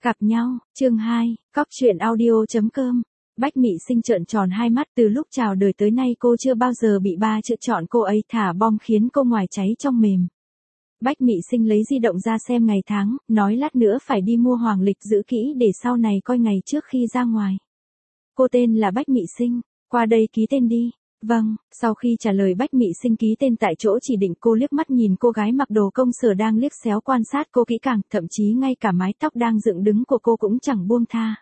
Gặp nhau, chương 2, cóc truyện audio.com. Bách Mị Sinh trợn tròn hai mắt, từ lúc chào đời tới nay cô chưa bao giờ bị ba chữ chọn cô ấy thả bom khiến cô ngoài cháy trong mềm. Bách Mị Sinh lấy di động ra xem ngày tháng, nói lát nữa phải đi mua hoàng lịch giữ kỹ để sau này coi ngày trước khi ra ngoài. Cô tên là Bách Mị Sinh, qua đây ký tên đi. Vâng, sau khi trả lời Bách Mị Sinh ký tên tại chỗ chỉ định, cô liếc mắt nhìn cô gái mặc đồ công sở đang liếc xéo quan sát cô kỹ càng, thậm chí ngay cả mái tóc đang dựng đứng của cô cũng chẳng buông tha.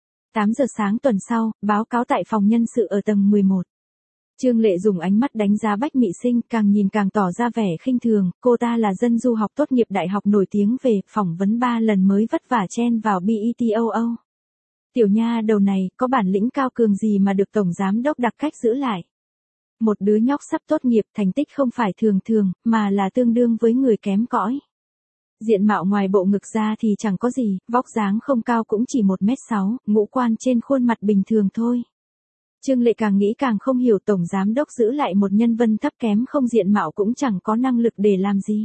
8 giờ sáng tuần sau, báo cáo tại phòng nhân sự ở tầng 11. Trương Lệ dùng ánh mắt đánh giá Bách Mị Sinh, càng nhìn càng tỏ ra vẻ khinh thường, cô ta là dân du học tốt nghiệp đại học nổi tiếng về, phỏng vấn 3 lần mới vất vả chen vào BETOO. Tiểu nha đầu này, có bản lĩnh cao cường gì mà được tổng giám đốc đặc cách giữ lại. Một đứa nhóc sắp tốt nghiệp, thành tích không phải thường thường, mà là tương đương với người kém cỏi. Diện mạo ngoài bộ ngực ra thì chẳng có gì, vóc dáng không cao cũng chỉ 1m6, ngũ quan trên khuôn mặt bình thường thôi. Trương Lệ càng nghĩ càng không hiểu, tổng giám đốc giữ lại một nhân viên thấp kém không diện mạo cũng chẳng có năng lực để làm gì.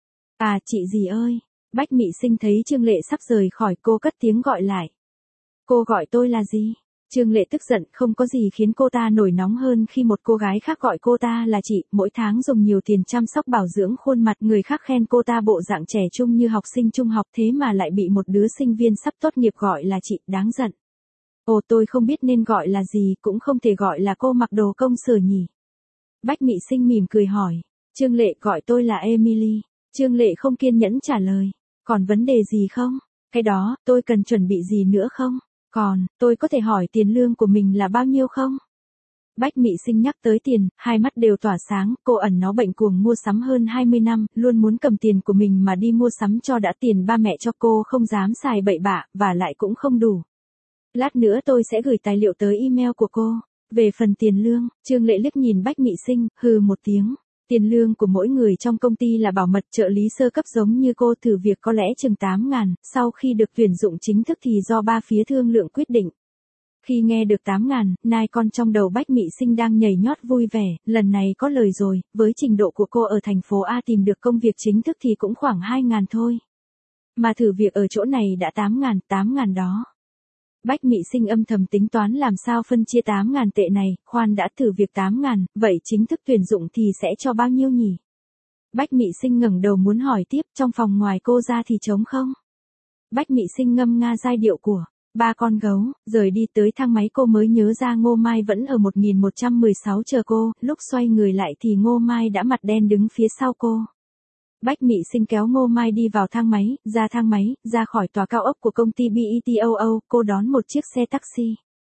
À, chị dì ơi. Bách Mị Sinh thấy Trương Lệ sắp rời khỏi, cô cất tiếng gọi lại. Cô gọi tôi là gì? Trương Lệ tức giận, không có gì khiến cô ta nổi nóng hơn khi một cô gái khác gọi cô ta là chị, mỗi tháng dùng nhiều tiền chăm sóc bảo dưỡng khuôn mặt, người khác khen cô ta bộ dạng trẻ trung như học sinh trung học, thế mà lại bị một đứa sinh viên sắp tốt nghiệp gọi là chị, đáng giận. Ồ, tôi không biết nên gọi là gì, cũng không thể gọi là cô mặc đồ công sở nhỉ. Bách Mị Sinh mỉm cười hỏi. Trương Lệ, gọi tôi là Emily. Trương Lệ không kiên nhẫn trả lời. Còn vấn đề gì không? Cái đó, tôi cần chuẩn bị gì nữa không? Còn, tôi có thể hỏi tiền lương của mình là bao nhiêu không? Bách Mị Sinh nhắc tới tiền, hai mắt đều tỏa sáng, cô ẩn nó bệnh cuồng mua sắm hơn 20 năm, luôn muốn cầm tiền của mình mà đi mua sắm cho đã, tiền ba mẹ cho cô không dám xài bậy bạ, và lại cũng không đủ. Lát nữa tôi sẽ gửi tài liệu tới email của cô. Về phần tiền lương, Trương Lệ liếc nhìn Bách Mị Sinh, hừ một tiếng. Tiền lương của mỗi người trong công ty là bảo mật, trợ lý sơ cấp giống như cô thử việc có lẽ chừng 8.000, sau khi được tuyển dụng chính thức thì do ba phía thương lượng quyết định. Khi nghe được 8.000, nai con trong đầu Bách Mị Sinh đang nhảy nhót vui vẻ, lần này có lời rồi, với trình độ của cô ở thành phố A tìm được công việc chính thức thì cũng khoảng 2.000 thôi. Mà thử việc ở chỗ này đã 8.000 đó. Bách Mị Sinh âm thầm tính toán làm sao phân chia 8.000 tệ này, khoan đã, thử việc 8.000, vậy chính thức tuyển dụng thì sẽ cho bao nhiêu nhỉ? Bách Mị Sinh ngẩng đầu muốn hỏi tiếp, trong phòng ngoài cô ra thì trống không? Bách Mị Sinh ngâm nga giai điệu của Ba Con Gấu, rời đi tới thang máy cô mới nhớ ra Ngô Mai vẫn ở 1116 chờ cô, lúc xoay người lại thì Ngô Mai đã mặt đen đứng phía sau cô. Bách Mị Sinh kéo Ngô Mai đi vào thang máy, ra khỏi tòa cao ốc của công ty BETOO, cô đón một chiếc xe taxi.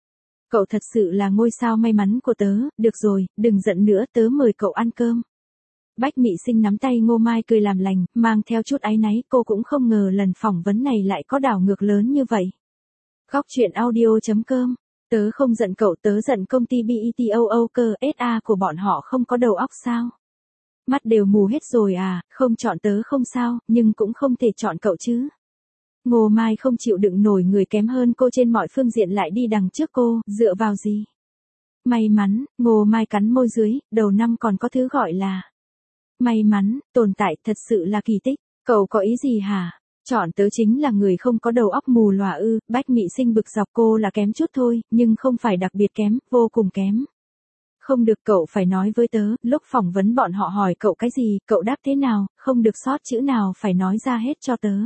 Cậu thật sự là ngôi sao may mắn của tớ, được rồi, đừng giận nữa, tớ mời cậu ăn cơm. Bách Mị Sinh nắm tay Ngô Mai cười làm lành, mang theo chút áy náy, cô cũng không ngờ lần phỏng vấn này lại có đảo ngược lớn như vậy. Góc truyện audio.com. Tớ không giận cậu, tớ giận công ty BETOO cơ, SA của bọn họ không có đầu óc sao? Mắt đều mù hết rồi à, không chọn tớ không sao, nhưng cũng không thể chọn cậu chứ. Ngô Mai không chịu đựng nổi người kém hơn cô trên mọi phương diện lại đi đằng trước cô, dựa vào gì? May mắn, Ngô Mai cắn môi dưới, đầu năm còn có thứ gọi là may mắn, tồn tại, thật sự là kỳ tích. Cậu có ý gì hả? Chọn tớ chính là người không có đầu óc mù lòa ư? Bách Mị Sinh bực dọc, cô là kém chút thôi, nhưng không phải đặc biệt kém, vô cùng kém. Không được, cậu phải nói với tớ, lúc phỏng vấn bọn họ hỏi cậu cái gì, cậu đáp thế nào, không được sót chữ nào, phải nói ra hết cho tớ.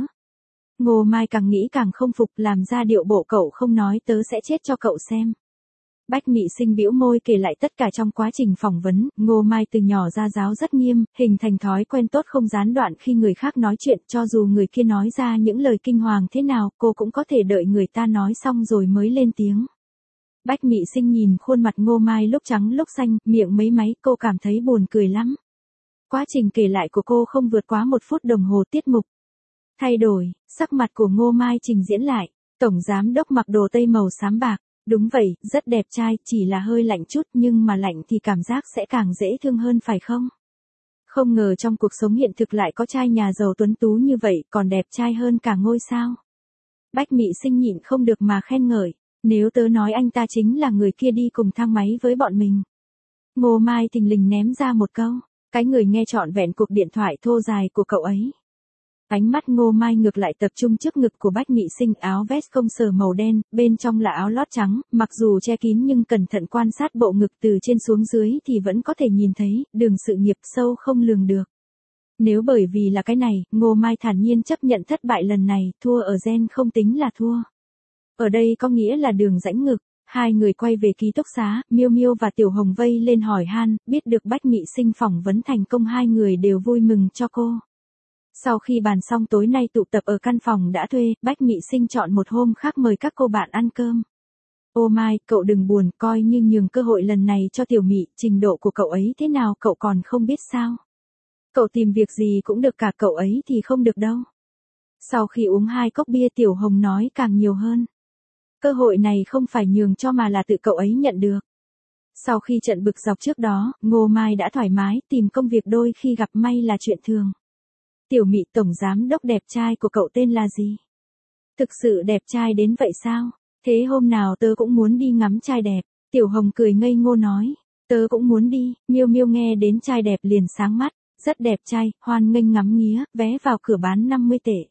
Ngô Mai càng nghĩ càng không phục, làm ra điệu bộ cậu không nói tớ sẽ chết cho cậu xem. Bách Mị Sinh bĩu môi kể lại tất cả trong quá trình phỏng vấn, Ngô Mai từ nhỏ ra giáo rất nghiêm, hình thành thói quen tốt không gián đoạn khi người khác nói chuyện, cho dù người kia nói ra những lời kinh hoàng thế nào, cô cũng có thể đợi người ta nói xong rồi mới lên tiếng. Bách Mị Sinh nhìn khuôn mặt Ngô Mai lúc trắng lúc xanh, miệng mấy máy, cô cảm thấy buồn cười lắm. Quá trình kể lại của cô không vượt quá 1 phút đồng hồ, tiết mục thay đổi, sắc mặt của Ngô Mai trình diễn lại, tổng giám đốc mặc đồ tây màu xám bạc, đúng vậy, rất đẹp trai, chỉ là hơi lạnh chút, nhưng mà lạnh thì cảm giác sẽ càng dễ thương hơn phải không? Không ngờ trong cuộc sống hiện thực lại có trai nhà giàu tuấn tú như vậy, còn đẹp trai hơn cả ngôi sao. Bách Mị Sinh nhịn không được mà khen ngợi. Nếu tớ nói anh ta chính là người kia đi cùng thang máy với bọn mình. Ngô Mai thình lình ném ra một câu. Cái người nghe trọn vẹn cuộc điện thoại thô dài của cậu ấy. Ánh mắt Ngô Mai ngược lại tập trung trước ngực của Bách Mị Sinh, áo vest công sở màu đen, bên trong là áo lót trắng, mặc dù che kín nhưng cẩn thận quan sát bộ ngực từ trên xuống dưới thì vẫn có thể nhìn thấy, đường sự nghiệp sâu không lường được. Nếu bởi vì là cái này, Ngô Mai thản nhiên chấp nhận thất bại lần này, thua ở gen không tính là thua. Ở đây có nghĩa là đường rãnh ngực. Hai người quay về ký túc xá, Miêu Miêu và Tiểu Hồng vây lên hỏi han, biết được Bách Mị Sinh phỏng vấn thành công, hai người đều vui mừng cho cô. Sau khi bàn xong tối nay tụ tập ở căn phòng đã thuê, Bách Mị Sinh chọn một hôm khác mời các cô bạn ăn cơm. Ô Mai, cậu đừng buồn, coi như nhường cơ hội lần này cho Tiểu Mị, trình độ của cậu ấy thế nào cậu còn không biết sao. Cậu tìm việc gì cũng được cả, cậu ấy thì không được đâu. Sau khi uống 2 cốc bia Tiểu Hồng nói càng nhiều hơn. Cơ hội này không phải nhường cho mà là tự cậu ấy nhận được. Sau khi trận bực dọc trước đó, Ngô Mai đã thoải mái, tìm công việc đôi khi gặp may là chuyện thường. Tiểu Mị, tổng giám đốc đẹp trai của cậu tên là gì? Thực sự đẹp trai đến vậy sao? Thế hôm nào tớ cũng muốn đi ngắm trai đẹp. Tiểu Hồng cười ngây ngô nói. Tớ cũng muốn đi. Miêu Miêu nghe đến trai đẹp liền sáng mắt. Rất đẹp trai, hoan nghênh ngắm nghía, vé vào cửa bán 50 tệ.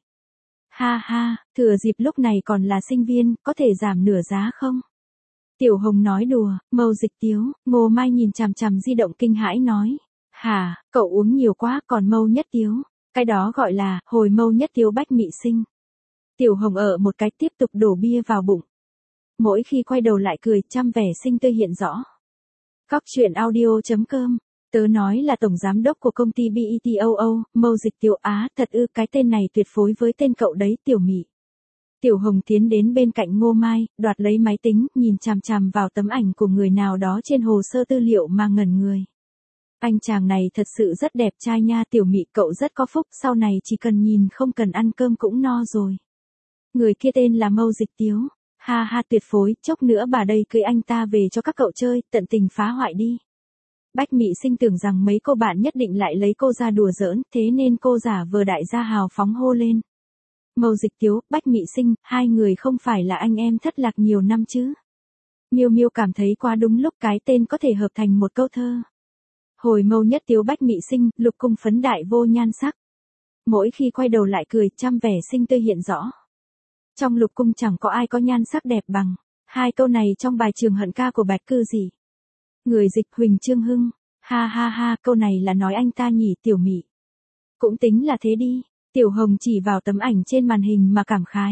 Ha ha, thừa dịp lúc này còn là sinh viên, có thể giảm nửa giá không? Tiểu Hồng nói đùa, Mâu Dịch Tiếu. Ngô Mai nhìn chằm chằm di động kinh hãi nói. Hả, cậu uống nhiều quá còn Mâu Nhất Tiếu. Cái đó gọi là, hồi Mâu Nhất Tiếu Bách Mị Sinh. Tiểu Hồng ở một cái tiếp tục đổ bia vào bụng. Mỗi khi quay đầu lại cười, trăm vẻ xinh tươi hiện rõ. Cóc truyện audio.com. Tớ nói là tổng giám đốc của công ty BETOO, Mâu Dịch Tiếu. Á, thật ư, cái tên này tuyệt phối với tên cậu đấy, Tiểu Mị. Tiểu Hồng tiến đến bên cạnh Ngô Mai, đoạt lấy máy tính, nhìn chằm chằm vào tấm ảnh của người nào đó trên hồ sơ tư liệu mà ngẩn người. Anh chàng này thật sự rất đẹp trai nha Tiểu Mị, cậu rất có phúc, sau này chỉ cần nhìn không cần ăn cơm cũng no rồi. Người kia tên là Mâu Dịch Tiếu. Ha ha, tuyệt phối, chốc nữa bà đây cưới anh ta về cho các cậu chơi, tận tình phá hoại đi. Bách Mị Sinh tưởng rằng mấy cô bạn nhất định lại lấy cô ra đùa giỡn, thế nên cô giả vờ đại gia hào phóng hô lên. Mâu Dịch Tiếu, Bách Mị Sinh, hai người không phải là anh em thất lạc nhiều năm chứ? Miêu Miêu cảm thấy quá đúng lúc, cái tên có thể hợp thành một câu thơ. Hồi Mâu Nhất Tiếu Bách Mị Sinh, lục cung phấn đại vô nhan sắc. Mỗi khi quay đầu lại cười, trăm vẻ xinh tươi hiện rõ. Trong lục cung chẳng có ai có nhan sắc đẹp bằng. Hai câu này trong bài Trường Hận Ca của Bạch Cư Dĩ. Người dịch Huỳnh Trương Hưng. Ha ha ha, câu này là nói anh ta nhỉ Tiểu Mị. Cũng tính là thế đi. Tiểu Hồng chỉ vào tấm ảnh trên màn hình mà cảm khái.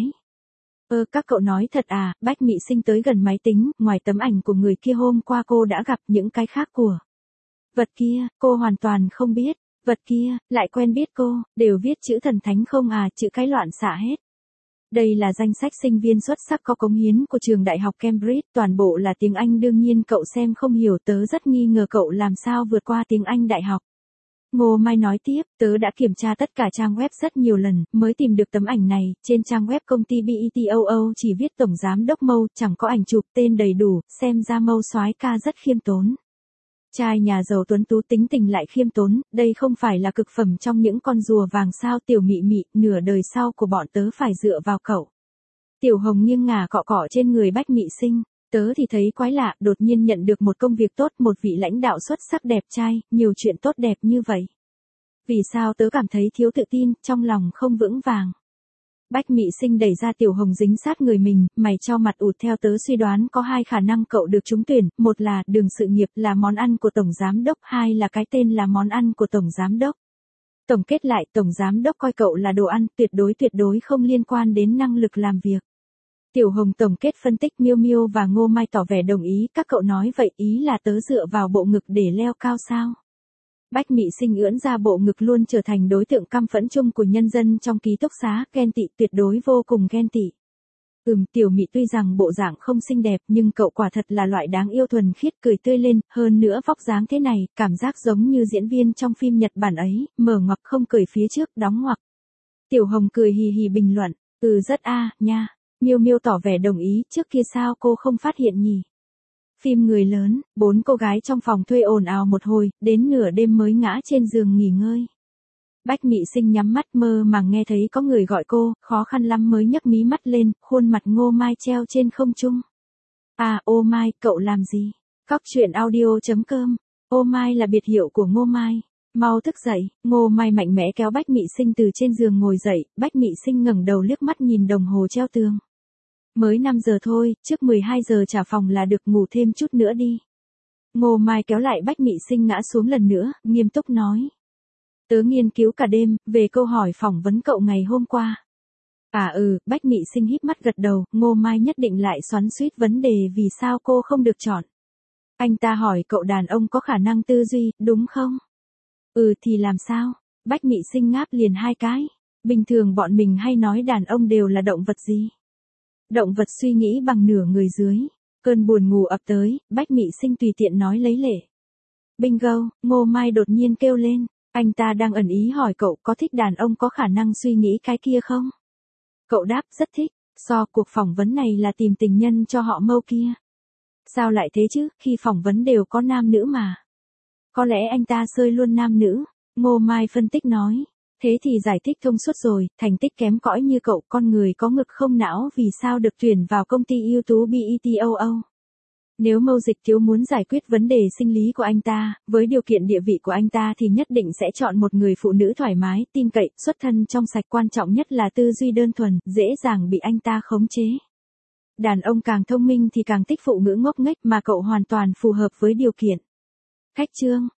Các cậu nói thật à? Bách Mị Sinh tới gần máy tính, ngoài tấm ảnh của người kia hôm qua cô đã gặp những cái khác của vật kia, cô hoàn toàn không biết. Vật kia, lại quen biết cô, đều viết chữ thần thánh không à, chữ cái loạn xạ hết. Đây là danh sách sinh viên xuất sắc có cống hiến của trường đại học Cambridge, toàn bộ là tiếng Anh, đương nhiên cậu xem không hiểu, tớ rất nghi ngờ cậu làm sao vượt qua tiếng Anh đại học. Ngô Mai nói tiếp, tớ đã kiểm tra tất cả trang web rất nhiều lần, mới tìm được tấm ảnh này, trên trang web công ty BETOO chỉ viết tổng giám đốc Mâu, chẳng có ảnh chụp, tên đầy đủ, xem ra Mâu soái ca rất khiêm tốn. Trai nhà giàu tuấn tú, tính tình lại khiêm tốn, đây không phải là cực phẩm trong những con rùa vàng sao Tiểu Mị Mị, nửa đời sau của bọn tớ phải dựa vào cậu. Tiểu Hồng nghiêng ngả cọ cọ trên người Bách Mị Sinh, tớ thì thấy quái lạ, đột nhiên nhận được một công việc tốt, một vị lãnh đạo xuất sắc đẹp trai, nhiều chuyện tốt đẹp như vậy. Vì sao tớ cảm thấy thiếu tự tin, trong lòng không vững vàng. Bách Mị Sinh đẩy ra Tiểu Hồng dính sát người mình, mày cho mặt ụt, theo tớ suy đoán có 2 khả năng cậu được trúng tuyển, một là đường sự nghiệp là món ăn của tổng giám đốc, 2 là cái tên là món ăn của tổng giám đốc. Tổng kết lại, tổng giám đốc coi cậu là đồ ăn, tuyệt đối không liên quan đến năng lực làm việc. Tiểu Hồng tổng kết phân tích. Miêu Miêu và Ngô Mai tỏ vẻ đồng ý, các cậu nói vậy ý là tớ dựa vào bộ ngực để leo cao sao? Bách Mị Sinh ưỡn ra bộ ngực luôn trở thành đối tượng căm phẫn chung của nhân dân trong ký túc xá, ghen tị, tuyệt đối vô cùng ghen tị. Tiểu Mị tuy rằng bộ dạng không xinh đẹp nhưng cậu quả thật là loại đáng yêu thuần khiết, cười tươi lên, hơn nữa vóc dáng thế này, cảm giác giống như diễn viên trong phim Nhật Bản ấy, mở ngoặc không cười phía trước, đóng ngoặc. Tiểu Hồng cười hì hì bình luận, rất nha. Miêu Miêu tỏ vẻ đồng ý, trước kia sao cô không phát hiện nhỉ? Phim người lớn, 4 cô gái trong phòng thuê ồn ào một hồi, đến nửa đêm mới ngã trên giường nghỉ ngơi. Bách Mị Sinh nhắm mắt mơ màng nghe thấy có người gọi cô, khó khăn lắm mới nhấc mí mắt lên, khuôn mặt Ngô Mai treo trên không trung. Ô Mai, cậu làm gì? Cóc truyện audio.com. Ô Mai là biệt hiệu của Ngô Mai. Mau thức dậy, Ngô Mai mạnh mẽ kéo Bách Mị Sinh từ trên giường ngồi dậy, Bách Mị Sinh ngẩng đầu liếc mắt nhìn đồng hồ treo tường. Mới 5 giờ thôi, trước 12 giờ trả phòng là được, ngủ thêm chút nữa đi. Ngô Mai kéo lại Bách Mị Sinh ngã xuống lần nữa, nghiêm túc nói. Tớ nghiên cứu cả đêm, về câu hỏi phỏng vấn cậu ngày hôm qua. Bách Mị Sinh híp mắt gật đầu, Ngô Mai nhất định lại xoắn xuýt vấn đề vì sao cô không được chọn. Anh ta hỏi cậu đàn ông có khả năng tư duy, đúng không? Thì làm sao? Bách Mị Sinh ngáp liền 2 cái. Bình thường bọn mình hay nói đàn ông đều là động vật gì? Động vật suy nghĩ bằng nửa người dưới. Cơn buồn ngủ ập tới, Bách Mị Sinh tùy tiện nói lấy lệ. Bingo, Ngô Mai đột nhiên kêu lên. Anh ta đang ẩn ý hỏi cậu có thích đàn ông có khả năng suy nghĩ cái kia không? Cậu đáp rất thích, cuộc phỏng vấn này là tìm tình nhân cho họ Mâu kia. Sao lại thế chứ, khi phỏng vấn đều có nam nữ mà. Có lẽ anh ta xơi luôn nam nữ, Ngô Mai phân tích nói. Thế thì giải thích thông suốt rồi, thành tích kém cỏi như cậu, con người có ngực không não vì sao được tuyển vào công ty ưu tú BETOO. Nếu Mâu Dịch Thiếu muốn giải quyết vấn đề sinh lý của anh ta, với điều kiện địa vị của anh ta thì nhất định sẽ chọn một người phụ nữ thoải mái, tin cậy, xuất thân trong sạch, quan trọng nhất là tư duy đơn thuần, dễ dàng bị anh ta khống chế. Đàn ông càng thông minh thì càng thích phụ nữ ngốc nghếch mà cậu hoàn toàn phù hợp với điều kiện. Khách trương,